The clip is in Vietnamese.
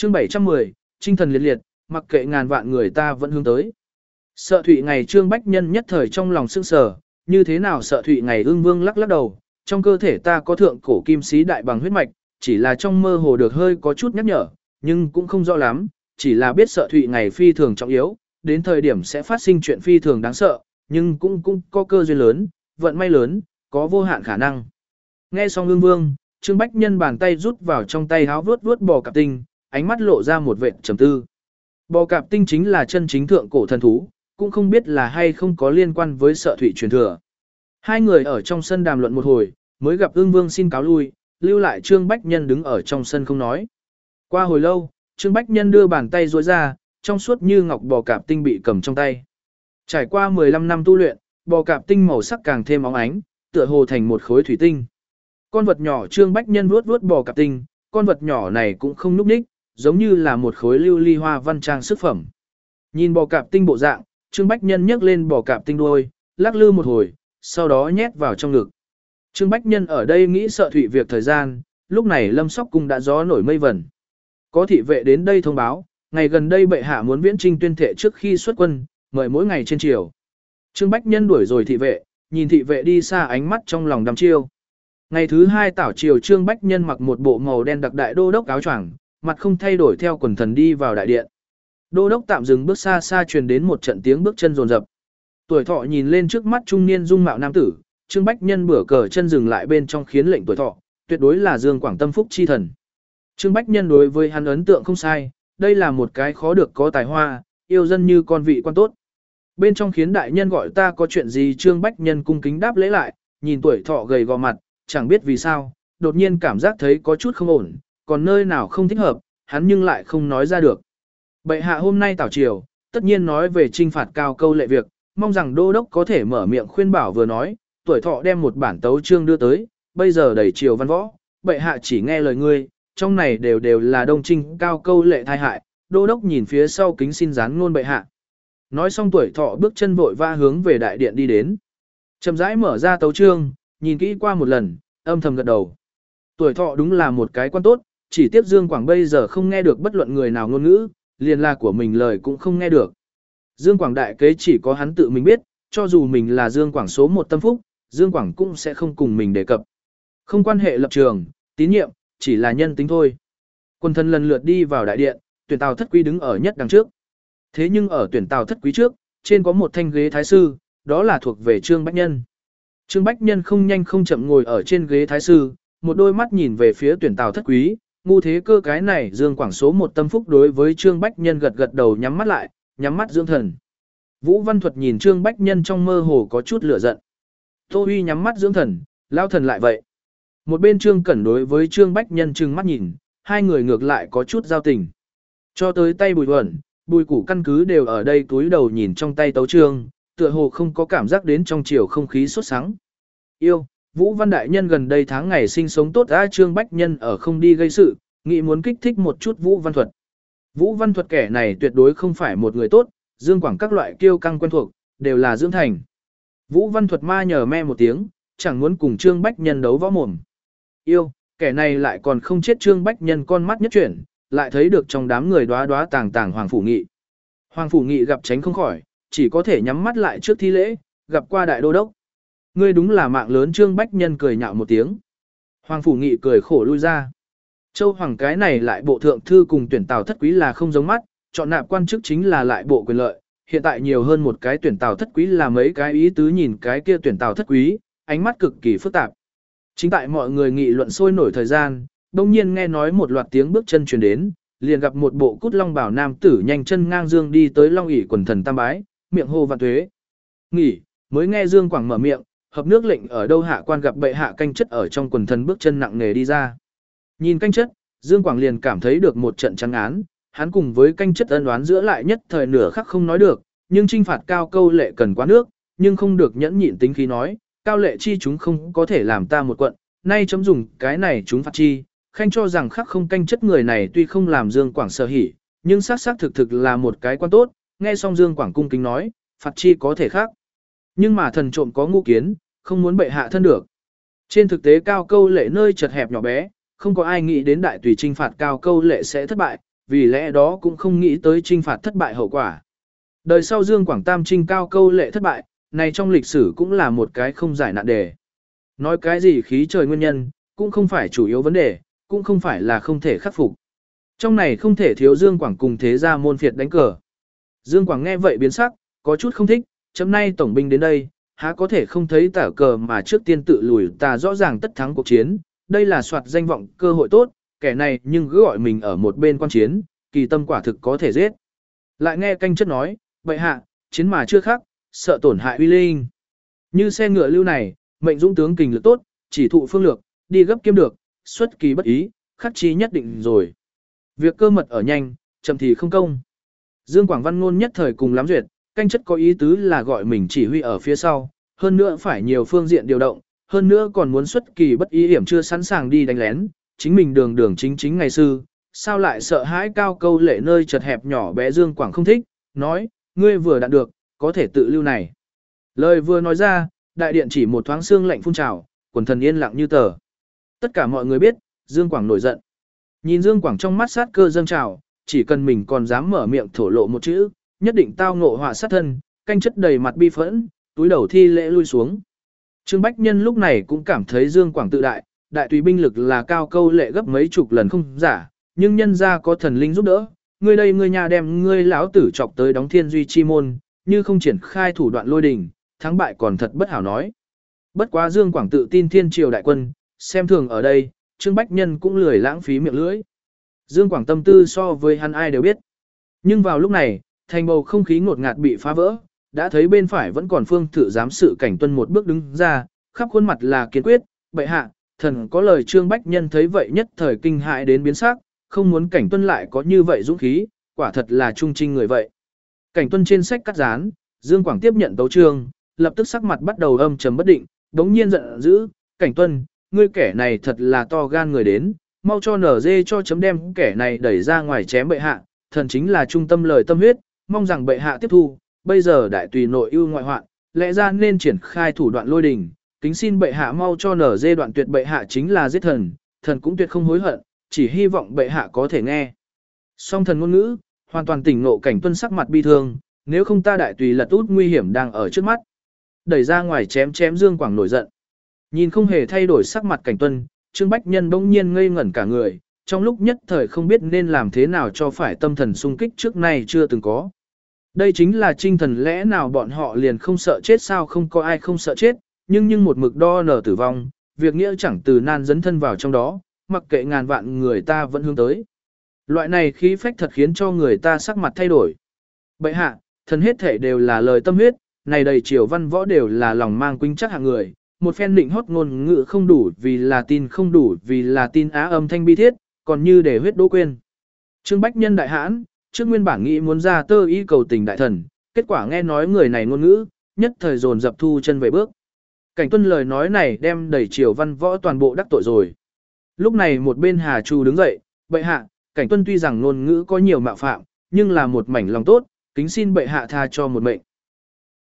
Chương 710, Chinh thần liệt liệt, mặc kệ ngàn vạn người ta vẫn hướng tới. Sợ Thụy ngày Trương Bách Nhân nhất thời trong lòng sững sờ, như thế nào Sợ Thụy ngày Ưng Vương lắc lắc đầu, trong cơ thể ta có thượng cổ kim sĩ đại bằng huyết mạch, chỉ là trong mơ hồ được hơi có chút nhắc nhở, nhưng cũng không rõ lắm, chỉ là biết Sợ Thụy ngày phi thường trọng yếu, đến thời điểm sẽ phát sinh chuyện phi thường đáng sợ, nhưng cũng có cơ duyên lớn, vận may lớn, có vô hạn khả năng. Nghe xong Ưng Vương, Trương Bách Nhân bàn tay rút vào trong tay háo vuốt bò cạp tinh, ánh mắt lộ ra một vệt trầm tư. Bò cạp tinh chính là chân chính thượng cổ thần thú, cũng không biết là hay không có liên quan với Sợ Thụy truyền thừa. Hai người ở trong sân đàm luận một hồi, mới gặp Ưng Vương xin cáo lui, lưu lại Trương Bách Nhân đứng ở trong sân không nói. Qua hồi lâu, Trương Bách Nhân đưa bàn tay duỗi ra, trong suốt như ngọc bò cạp tinh bị cầm trong tay. Trải qua 15 năm tu luyện, bò cạp tinh màu sắc càng thêm óng ánh, tựa hồ thành một khối thủy tinh. Con vật nhỏ Trương Bách Nhân vuốt bò cạp tinh, con vật nhỏ này cũng không nhúc nhích, giống như là một khối lưu ly hoa văn trang sức phẩm. Nhìn bò cạp tinh bộ dạng, Trương Bách Nhân nhấc lên bò cạp tinh đuôi, lắc lư một hồi, sau đó nhét vào trong ngực. Trương Bách Nhân ở đây nghĩ Sợ Thụy việc thời gian, lúc này Lâm Sóc Cung đã gió nổi mây vẩn. Có thị vệ đến đây thông báo, ngày gần đây bệ hạ muốn viễn trinh tuyên thệ trước khi xuất quân, mời mỗi ngày trên chiều. Trương Bách Nhân đuổi rồi thị vệ, nhìn thị vệ đi xa ánh mắt trong lòng đăm chiêu. Ngày thứ hai tảo chiều Trương Bách Nhân mặc một bộ màu đen đặc đại đô đốc áo choàng, mặt không thay đổi theo quần thần đi vào đại điện. Đô đốc tạm dừng bước xa xa truyền đến một trận tiếng bước chân rồn rập. Tuổi Thọ nhìn lên trước mắt trung niên dung mạo nam tử, Trương Bách Nhân bửa cờ chân dừng lại bên trong khiến lệnh Tuổi Thọ, tuyệt đối là Dương Quảng tâm phúc chi thần. Trương Bách Nhân đối với hắn ấn tượng không sai, đây là một cái khó được có tài hoa, yêu dân như con vị quan tốt. Bên trong khiến đại nhân gọi ta có chuyện gì Trương Bách Nhân cung kính đáp lễ lại, nhìn Tuổi Thọ gầy gò mặt, chẳng biết vì sao, đột nhiên cảm giác thấy có chút không ổn, còn nơi nào không thích hợp, hắn nhưng lại không nói ra được. Bệ hạ hôm nay tảo triều, tất nhiên nói về trinh phạt Cao Câu lệ việc, mong rằng đô đốc có thể mở miệng khuyên bảo vừa nói, Tuổi Thọ đem một bản tấu chương đưa tới, bây giờ đầy triều văn võ, bệ hạ chỉ nghe lời ngươi, trong này đều là đông trinh Cao Câu lệ thai hại, đô đốc nhìn phía sau kính xin gián ngôn bệ hạ. Nói xong Tuổi Thọ bước chân vội va hướng về đại điện đi đến. Chậm rãi mở ra tấu chương, nhìn kỹ qua một lần, âm thầm gật đầu. Tuổi Thọ đúng là một cái quan tốt, chỉ tiếc Dương Quảng bây giờ không nghe được bất luận người nào ngôn ngữ, liền là của mình lời cũng không nghe được. Dương Quảng đại kế chỉ có hắn tự mình biết, cho dù mình là Dương Quảng số 1 tâm phúc, Dương Quảng cũng sẽ không cùng mình đề cập. Không quan hệ lập trường, tín nhiệm, chỉ là nhân tính thôi. Quân thần lần lượt đi vào đại điện, tuyển Tào Thất Quý đứng ở nhất đằng trước. Thế nhưng ở tuyển Tào Thất Quý trước, trên có một thanh ghế thái sư, đó là thuộc về Trương Bách Nhân. Trương Bách Nhân không nhanh không chậm ngồi ở trên ghế thái sư, một đôi mắt nhìn về phía tuyển Tào Thất Quý, ngu thế cơ cái này Dương Quảng số 1 tâm phúc đối với Trương Bách Nhân gật gật đầu nhắm mắt lại, nhắm mắt dưỡng thần. Vũ Văn Thuật nhìn Trương Bách Nhân trong mơ hồ có chút lửa giận. Tô Huy nhắm mắt dưỡng thần, lao thần lại vậy. Một bên Trương Cẩn đối với Trương Bách Nhân trừng mắt nhìn, hai người ngược lại có chút giao tình. Cho tới tay Bùi Huẩn, Bùi Củ căn cứ đều ở đây túi đầu nhìn trong tay tấu chương, tựa hồ không có cảm giác đến trong chiều không khí sốt sắng. Yêu, Vũ Văn Đại Nhân gần đây tháng ngày sinh sống tốt đã Trương Bách Nhân ở không đi gây sự, nghĩ muốn kích thích một chút Vũ Văn Thuật. Vũ Văn Thuật kẻ này tuyệt đối không phải một người tốt, Dương Quảng các loại kiêu căng quen thuộc, đều là dưỡng thành. Vũ Văn Thuật ma nhờ me một tiếng, chẳng muốn cùng Trương Bách Nhân đấu võ mồm. Yêu, kẻ này lại còn không chết Trương Bách Nhân con mắt nhất chuyển, lại thấy được trong đám người đóa đóa tàng tàng Hoàng Phủ Nghị. Hoàng Phủ Nghị gặp tránh không khỏi, chỉ có thể nhắm mắt lại trước thi lễ, gặp qua đại đô đốc. Ngươi đúng là mạng lớn Trương Bách Nhân cười nhạo một tiếng. Hoàng Phủ Nghị cười khổ lui ra. Châu Hoàng cái này lại bộ thượng thư cùng tuyển Tào Thất Quý là không giống mắt, chọn nạp quan chức chính là lại bộ quyền lợi, hiện tại nhiều hơn một cái tuyển Tào Thất Quý là mấy cái ý tứ nhìn cái kia tuyển Tào Thất Quý, ánh mắt cực kỳ phức tạp. Chính tại mọi người nghị luận sôi nổi thời gian, đông nhiên nghe nói một loạt tiếng bước chân truyền đến, liền gặp một bộ cút long bảo nam tử nhanh chân ngang dương đi tới long ỷ quần thần tam bái, miệng hô vạn tuế. Nghỉ, mới nghe Dương Quảng mở miệng, hợp nước lệnh ở đâu hạ quan gặp bệ hạ canh chất ở trong quần thần bước chân nặng nề đi ra. Nhìn canh chất, Dương Quảng liền cảm thấy được một trận trắng án, hắn cùng với canh chất ân đoán giữa lại nhất thời nửa khắc không nói được, nhưng trinh phạt Cao Câu lệ cần quá nước, nhưng không được nhẫn nhịn tính khí nói, Cao lệ chi chúng không có thể làm ta một quận, nay chấm dùng cái này chúng phạt chi, khanh cho rằng khắc không canh chất người này tuy không làm Dương Quảng sở hỉ, nhưng xác thực là một cái quan tốt, nghe xong Dương Quảng cung kính nói, phạt chi có thể khác. Nhưng mà thần trộm có ngu kiến, không muốn bệ hạ thân được. Trên thực tế Cao Câu lệ nơi chật hẹp nhỏ bé, không có ai nghĩ đến đại tùy trinh phạt Cao Câu lệ sẽ thất bại, vì lẽ đó cũng không nghĩ tới trinh phạt thất bại hậu quả. Đời sau Dương Quảng Tam trinh cao câu lệ thất bại, này trong lịch sử cũng là một cái không giải nạn đề. Nói cái gì khí trời nguyên nhân, cũng không phải chủ yếu vấn đề, cũng không phải là không thể khắc phục. Trong này không thể thiếu Dương Quảng cùng thế gia môn phiệt đánh cờ. Dương Quảng nghe vậy biến sắc, có chút không thích, chấm nay tổng binh đến đây, há có thể không thấy tả cờ mà trước tiên tự lùi ta rõ ràng tất thắng cuộc chiến, đây là soạt danh vọng cơ hội tốt, kẻ này nhưng cứ gọi mình ở một bên quan chiến, kỳ tâm quả thực có thể giết. Lại nghe canh chất nói, bệ hạ, chiến mà chưa khắc, sợ tổn hại uy linh. Như xe ngựa lưu này, mệnh dũng tướng kình lực tốt, chỉ thụ phương lược, đi gấp kiếm được, xuất kỳ bất ý, khắc chi nhất định rồi. Việc cơ mật ở nhanh, chậm thì không công. Dương Quảng Văn ngôn nhất thời cùng lắm duyệt, canh chất có ý tứ là gọi mình chỉ huy ở phía sau, hơn nữa phải nhiều phương diện điều động, hơn nữa còn muốn xuất kỳ bất ý hiểm chưa sẵn sàng đi đánh lén, chính mình đường đường chính chính ngày xưa, sao lại sợ hãi cao câu lệ nơi chật hẹp nhỏ bé Dương Quảng không thích, nói, ngươi vừa đạt được, có thể tự lưu này. Lời vừa nói ra, đại điện chỉ một thoáng xương lạnh phun trào, quần thần yên lặng như tờ. Tất cả mọi người biết, Dương Quảng nổi giận. Nhìn Dương Quảng trong mắt sát cơ dâng trào, chỉ cần mình còn dám mở miệng thổ lộ một chữ, nhất định tao ngộ họa sát thân, canh chất đầy mặt bi phẫn, túi đầu thi lễ lui xuống. Trương Bách Nhân lúc này cũng cảm thấy Dương Quảng tự đại, đại tùy binh lực là cao câu lệ gấp mấy chục lần không giả, nhưng nhân ra có thần linh giúp đỡ, ngươi đây ngươi nhà đem ngươi lão tử chọc tới đóng thiên duy chi môn, như không triển khai thủ đoạn lôi đình, thắng bại còn thật bất hảo nói. Bất quá Dương Quảng tự tin thiên triều đại quân, xem thường ở đây, Trương Bách Nhân cũng lười lãng phí miệng lưỡi. Dương Quảng tâm tư so với hắn ai đều biết. Nhưng vào lúc này, thành bầu không khí ngột ngạt bị phá vỡ, đã thấy bên phải vẫn còn Phương Thự giám sự Cảnh Tuân một bước đứng ra, khắp khuôn mặt là kiên quyết, bệ hạ, thần có lời. Trương Bách Nhân thấy vậy nhất thời kinh hại đến biến sắc, không muốn Cảnh Tuân lại có như vậy dũng khí, quả thật là trung trinh người vậy. Cảnh Tuân trên sách cắt dán, Dương Quảng tiếp nhận tấu chương, lập tức sắc mặt bắt đầu âm trầm bất định, đống nhiên giận dữ, Cảnh Tuân, ngươi kẻ này thật là to gan người đến, mau cho nở dê cho chấm đem kẻ này đẩy ra ngoài chém bệ hạ, thần chính là trung tâm lời tâm huyết, mong rằng bệ hạ tiếp thu, bây giờ đại tùy nội ưu ngoại hoạn, lẽ ra nên triển khai thủ đoạn lôi đình, kính xin bệ hạ mau cho nở dê đoạn tuyệt bệ hạ chính là giết thần, thần cũng tuyệt không hối hận, chỉ hy vọng bệ hạ có thể nghe. Song thần ngôn ngữ, hoàn toàn tỉnh ngộ Cảnh Tuân sắc mặt bi thương, nếu không ta đại tùy lật út nguy hiểm đang ở trước mắt. Đẩy ra ngoài chém Dương Quảng nổi giận. Nhìn không hề thay đổi sắc mặt Cảnh Tuân, Trương Bách Nhân bỗng nhiên ngây ngẩn cả người, trong lúc nhất thời không biết nên làm thế nào cho phải tâm thần sung kích trước nay chưa từng có. Đây chính là trinh thần, lẽ nào bọn họ liền không sợ chết sao? Không có ai không sợ chết, nhưng một mực đo nở tử vong, việc nghĩa chẳng từ nan dấn thân vào trong đó, mặc kệ ngàn vạn người ta vẫn hướng tới. Loại này khí phách thật khiến cho người ta sắc mặt thay đổi. Bệ hạ, thần hết thể đều là lời tâm huyết, này đầy triều văn võ đều là lòng mang quynh chắc hạng người, một phen định hót ngôn ngữ không đủ vì là tin, không đủ vì là tin á âm thanh bi thiết, còn như để huyết đỗ quên. Trương Bách Nhân đại hãn, trước nguyên bản nghĩ muốn ra tơ ý cầu tình đại thần, kết quả nghe nói người này ngôn ngữ, nhất thời dồn dập thu chân về bước. Cảnh Tuân lời nói này đem đầy triều văn võ toàn bộ đắc tội rồi. Lúc này một bên Hà Chu đứng dậy, bệ hạ, Cảnh Tuân tuy rằng ngôn ngữ có nhiều mạo phạm, nhưng là một mảnh lòng tốt, kính xin bệ hạ tha cho một mệnh.